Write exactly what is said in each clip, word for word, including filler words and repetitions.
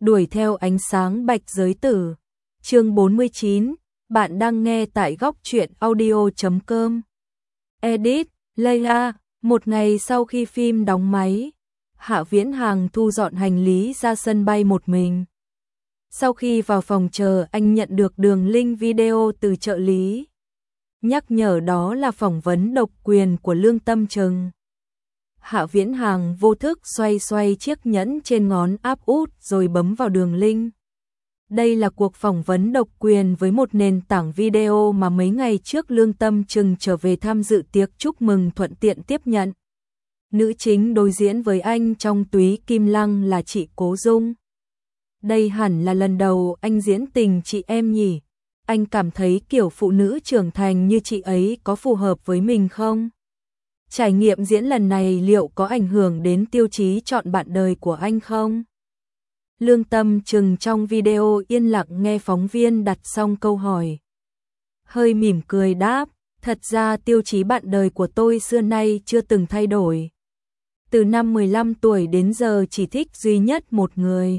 đuổi theo ánh sáng bạch giới tử. Chương bốn mươi chín, bạn đang nghe tại góc truyện audio chấm com. Edit, Leila. Một ngày sau khi phim đóng máy, Hạ Viễn Hàng thu dọn hành lý ra sân bay một mình. Sau khi vào phòng chờ, anh nhận được đường link video từ trợ lý. Nhắc nhở đó là phỏng vấn độc quyền của Lương Tâm Trừng. Hạ Viễn Hàng vô thức xoay xoay chiếc nhẫn trên ngón áp út rồi bấm vào đường link. Đây là cuộc phỏng vấn độc quyền với một nền tảng video mà mấy ngày trước Lương Tâm Trừng trở về tham dự tiệc chúc mừng thuận tiện tiếp nhận. Nữ chính đối diễn với anh trong Túy Kim Lăng là chị Cố Dung. Đây hẳn là lần đầu anh diễn tình chị em nhỉ? Anh cảm thấy kiểu phụ nữ trưởng thành như chị ấy có phù hợp với mình không? Trải nghiệm diễn lần này liệu có ảnh hưởng đến tiêu chí chọn bạn đời của anh không? Lương Tâm Trừng trong video yên lặng nghe phóng viên đặt xong câu hỏi. Hơi mỉm cười đáp, thật ra tiêu chí bạn đời của tôi xưa nay chưa từng thay đổi. Từ năm mười lăm tuổi đến giờ chỉ thích duy nhất một người.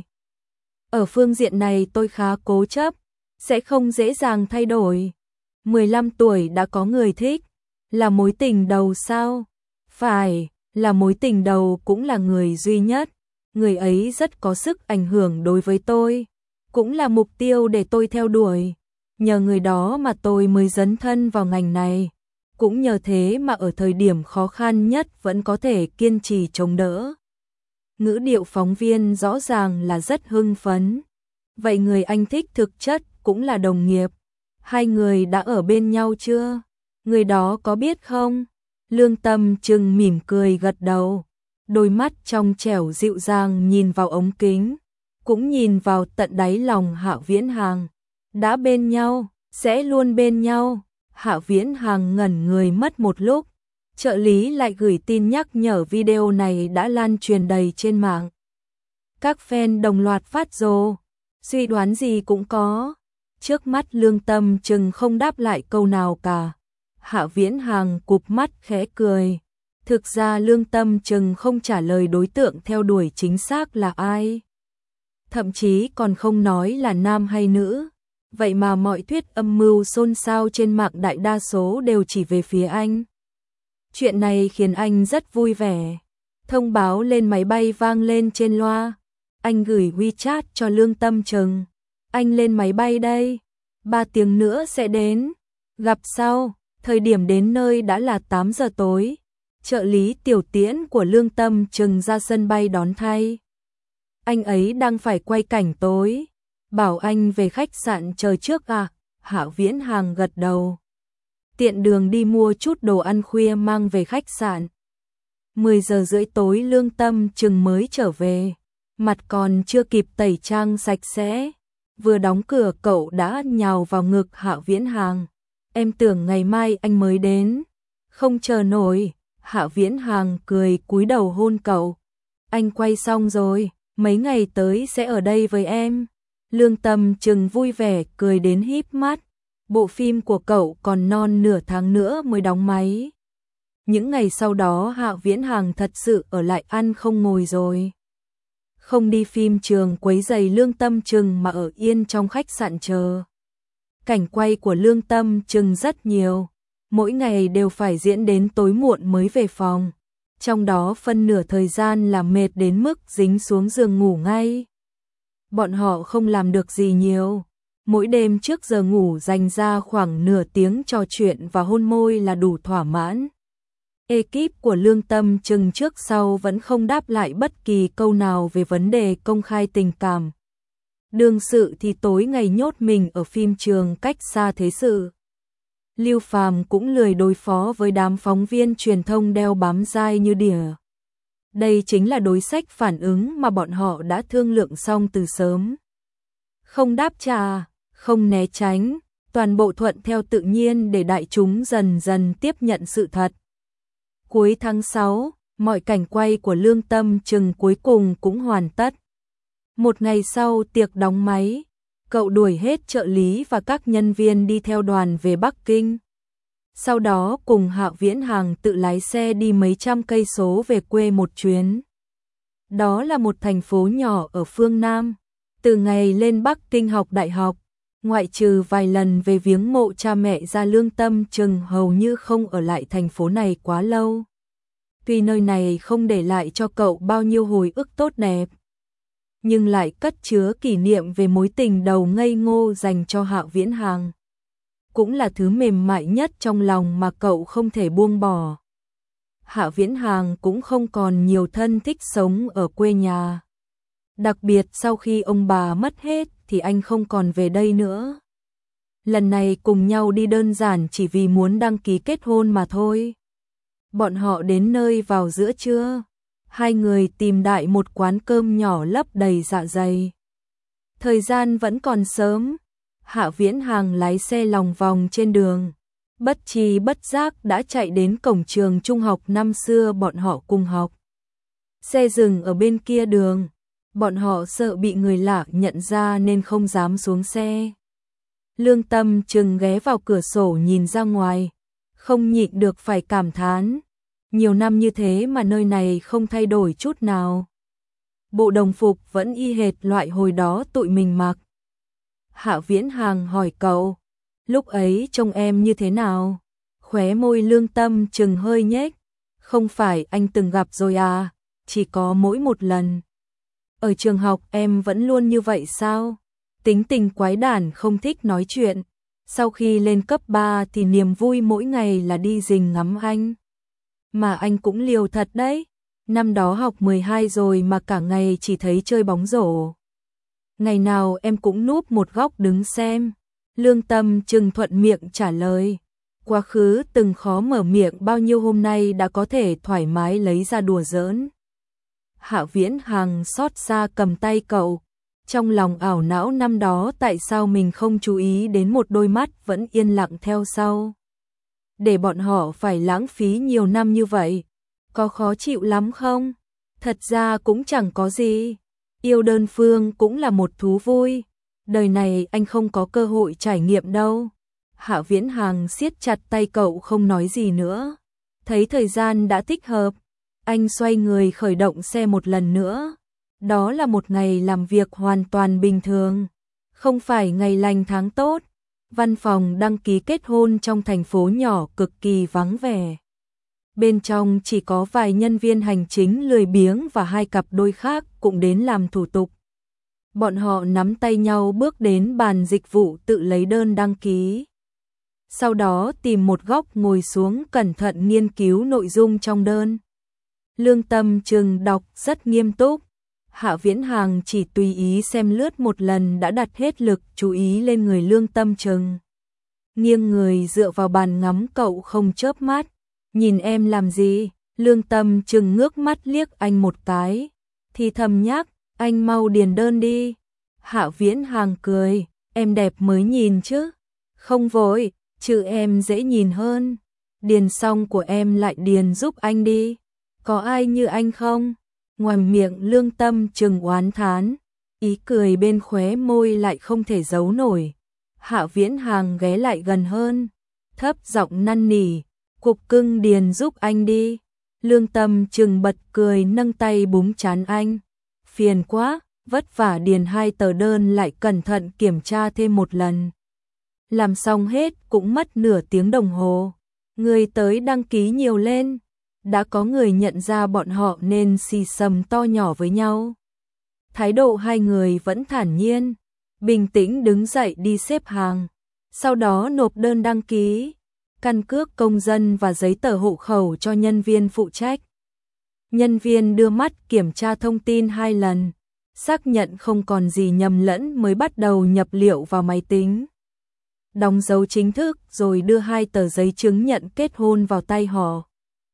Ở phương diện này tôi khá cố chấp, sẽ không dễ dàng thay đổi. mười lăm tuổi đã có người thích, là mối tình đầu sao? Phải, là mối tình đầu cũng là người duy nhất. Người ấy rất có sức ảnh hưởng đối với tôi, cũng là mục tiêu để tôi theo đuổi. Nhờ người đó mà tôi mới dấn thân vào ngành này. Cũng nhờ thế mà ở thời điểm khó khăn nhất vẫn có thể kiên trì chống đỡ. Ngữ điệu phóng viên rõ ràng là rất hưng phấn. Vậy người anh thích thực chất cũng là đồng nghiệp. Hai người đã ở bên nhau chưa? Người đó có biết không? Lương Tâm Trừng mỉm cười gật đầu. Đôi mắt trong trẻo dịu dàng nhìn vào ống kính, cũng nhìn vào tận đáy lòng Hạ Viễn Hàng. Đã bên nhau, sẽ luôn bên nhau. Hạ Viễn Hàng ngẩn người mất một lúc. Trợ lý lại gửi tin nhắc nhở video này đã lan truyền đầy trên mạng. Các fan đồng loạt phát rồ, suy đoán gì cũng có. Trước mắt Lương Tâm Trừng không đáp lại câu nào cả. Hạ Viễn Hàng cụp mắt khẽ cười. Thực ra Lương Tâm Trừng không trả lời đối tượng theo đuổi chính xác là ai. Thậm chí còn không nói là nam hay nữ. Vậy mà mọi thuyết âm mưu xôn xao trên mạng đại đa số đều chỉ về phía anh. Chuyện này khiến anh rất vui vẻ. Thông báo lên máy bay vang lên trên loa. Anh gửi WeChat cho Lương Tâm Trừng. Anh lên máy bay đây. Ba tiếng nữa sẽ đến. Gặp sau. Thời điểm đến nơi đã là tám giờ tối. Trợ lý Tiểu Tiễn của Lương Tâm Trừng ra sân bay đón thay. Anh ấy đang phải quay cảnh tối. Bảo anh về khách sạn chờ trước à? Hạ Viễn Hàng gật đầu. Tiện đường đi mua chút đồ ăn khuya mang về khách sạn. mười giờ rưỡi tối Lương Tâm Trừng mới trở về. Mặt còn chưa kịp tẩy trang sạch sẽ. Vừa đóng cửa cậu đã nhào vào ngực Hạ Viễn Hàng. Em tưởng ngày mai anh mới đến. Không chờ nổi. Hạ Viễn Hàng cười cúi đầu hôn cậu. Anh quay xong rồi, mấy ngày tới sẽ ở đây với em. Lương Tâm Trừng vui vẻ cười đến híp mắt. Bộ phim của cậu còn non nửa tháng nữa mới đóng máy. Những ngày sau đó Hạ Viễn Hàng thật sự ở lại ăn không ngồi rồi. Không đi phim trường quấy rầy Lương Tâm Trừng mà ở yên trong khách sạn chờ. Cảnh quay của Lương Tâm Trừng rất nhiều. Mỗi ngày đều phải diễn đến tối muộn mới về phòng. Trong đó phân nửa thời gian là mệt đến mức dính xuống giường ngủ ngay. Bọn họ không làm được gì nhiều. Mỗi đêm trước giờ ngủ dành ra khoảng nửa tiếng trò chuyện và hôn môi là đủ thỏa mãn. Ekip của Lương Tâm Trừng trước sau vẫn không đáp lại bất kỳ câu nào về vấn đề công khai tình cảm. Đương sự thì tối ngày nhốt mình ở phim trường cách xa thế sự. Lưu Phàm cũng lười đối phó với đám phóng viên truyền thông đeo bám dai như đỉa. Đây chính là đối sách phản ứng mà bọn họ đã thương lượng xong từ sớm. Không đáp trả, không né tránh, toàn bộ thuận theo tự nhiên để đại chúng dần dần tiếp nhận sự thật. Cuối tháng sáu, mọi cảnh quay của Lương Tâm Trừng cuối cùng cũng hoàn tất. Một ngày sau tiệc đóng máy, cậu đuổi hết trợ lý và các nhân viên đi theo đoàn về Bắc Kinh. Sau đó cùng Hạ Viễn Hàng tự lái xe đi mấy trăm cây số về quê một chuyến. Đó là một thành phố nhỏ ở phương Nam. Từ ngày lên Bắc Kinh học đại học, ngoại trừ vài lần về viếng mộ cha mẹ ra Lương Tâm Trừng hầu như không ở lại thành phố này quá lâu. Tuy nơi này không để lại cho cậu bao nhiêu hồi ức tốt đẹp, nhưng lại cất chứa kỷ niệm về mối tình đầu ngây ngô dành cho Hạ Viễn Hàng. Cũng là thứ mềm mại nhất trong lòng mà cậu không thể buông bỏ. Hạ Viễn Hàng cũng không còn nhiều thân thích sống ở quê nhà. Đặc biệt sau khi ông bà mất hết thì anh không còn về đây nữa. Lần này cùng nhau đi đơn giản chỉ vì muốn đăng ký kết hôn mà thôi. Bọn họ đến nơi vào giữa trưa. Hai người tìm đại một quán cơm nhỏ lấp đầy dạ dày. Thời gian vẫn còn sớm. Hạ Viễn Hàng lái xe lòng vòng trên đường. Bất tri bất giác đã chạy đến cổng trường trung học năm xưa bọn họ cùng học. Xe dừng ở bên kia đường. Bọn họ sợ bị người lạ nhận ra nên không dám xuống xe. Lương Tâm Trừng ghé vào cửa sổ nhìn ra ngoài. Không nhịn được phải cảm thán. Nhiều năm như thế mà nơi này không thay đổi chút nào. Bộ đồng phục vẫn y hệt loại hồi đó tụi mình mặc. Hạ Viễn Hàng hỏi cậu, lúc ấy trông em như thế nào? Khóe môi Lương Tâm Trừng hơi nhếch. Không phải anh từng gặp rồi à, chỉ có mỗi một lần. Ở trường học em vẫn luôn như vậy sao? Tính tình quái đản không thích nói chuyện. Sau khi lên cấp ba thì niềm vui mỗi ngày là đi rình ngắm anh. Mà anh cũng liều thật đấy. Năm đó học mười hai rồi mà cả ngày chỉ thấy chơi bóng rổ. Ngày nào em cũng núp một góc đứng xem. Lương Tâm Trừng thuận miệng trả lời. Quá khứ từng khó mở miệng bao nhiêu hôm nay đã có thể thoải mái lấy ra đùa giỡn. Hạ Viễn Hàng xót xa cầm tay cậu. Trong lòng ảo não năm đó tại sao mình không chú ý đến một đôi mắt vẫn yên lặng theo sau. Để bọn họ phải lãng phí nhiều năm như vậy. Có khó chịu lắm không? Thật ra cũng chẳng có gì. Yêu đơn phương cũng là một thú vui. Đời này anh không có cơ hội trải nghiệm đâu. Hạ Viễn Hàng siết chặt tay cậu không nói gì nữa. Thấy thời gian đã thích hợp. Anh xoay người khởi động xe một lần nữa. Đó là một ngày làm việc hoàn toàn bình thường. Không phải ngày lành tháng tốt. Văn phòng đăng ký kết hôn trong thành phố nhỏ cực kỳ vắng vẻ. Bên trong chỉ có vài nhân viên hành chính lười biếng và hai cặp đôi khác cũng đến làm thủ tục. Bọn họ nắm tay nhau bước đến bàn dịch vụ tự lấy đơn đăng ký. Sau đó tìm một góc ngồi xuống cẩn thận nghiên cứu nội dung trong đơn. Lương Tâm Trừng đọc rất nghiêm túc. Hạ Viễn Hàng chỉ tùy ý xem lướt một lần đã đặt hết lực chú ý lên người Lương Tâm Trừng. Nghiêng người dựa vào bàn ngắm cậu không chớp mắt. Nhìn em làm gì? Lương Tâm Trừng ngước mắt liếc anh một cái. Thì thầm nhắc, anh mau điền đơn đi. Hạ Viễn Hàng cười, em đẹp mới nhìn chứ. Không vội, chữ em dễ nhìn hơn. Điền xong của em lại điền giúp anh đi. Có ai như anh không? Ngoài miệng Lương Tâm Trừng oán thán, ý cười bên khóe môi lại không thể giấu nổi. Hạ Viễn Hàng ghé lại gần hơn, thấp giọng năn nỉ, cục cưng điền giúp anh đi. Lương Tâm Trừng bật cười nâng tay búng trán anh. Phiền quá, vất vả điền hai tờ đơn lại cẩn thận kiểm tra thêm một lần. Làm xong hết cũng mất nửa tiếng đồng hồ. Người tới đăng ký nhiều lên. Đã có người nhận ra bọn họ nên xì xầm to nhỏ với nhau. Thái độ hai người vẫn thản nhiên, bình tĩnh đứng dậy đi xếp hàng, sau đó nộp đơn đăng ký, căn cước công dân và giấy tờ hộ khẩu cho nhân viên phụ trách. Nhân viên đưa mắt kiểm tra thông tin hai lần, xác nhận không còn gì nhầm lẫn mới bắt đầu nhập liệu vào máy tính. Đóng dấu chính thức rồi đưa hai tờ giấy chứng nhận kết hôn vào tay họ.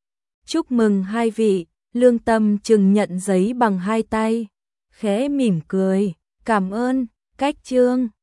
Chúc mừng hai vị. Lương Tâm Trừng nhận giấy bằng hai tay, khẽ mỉm cười, cảm ơn, cách trương.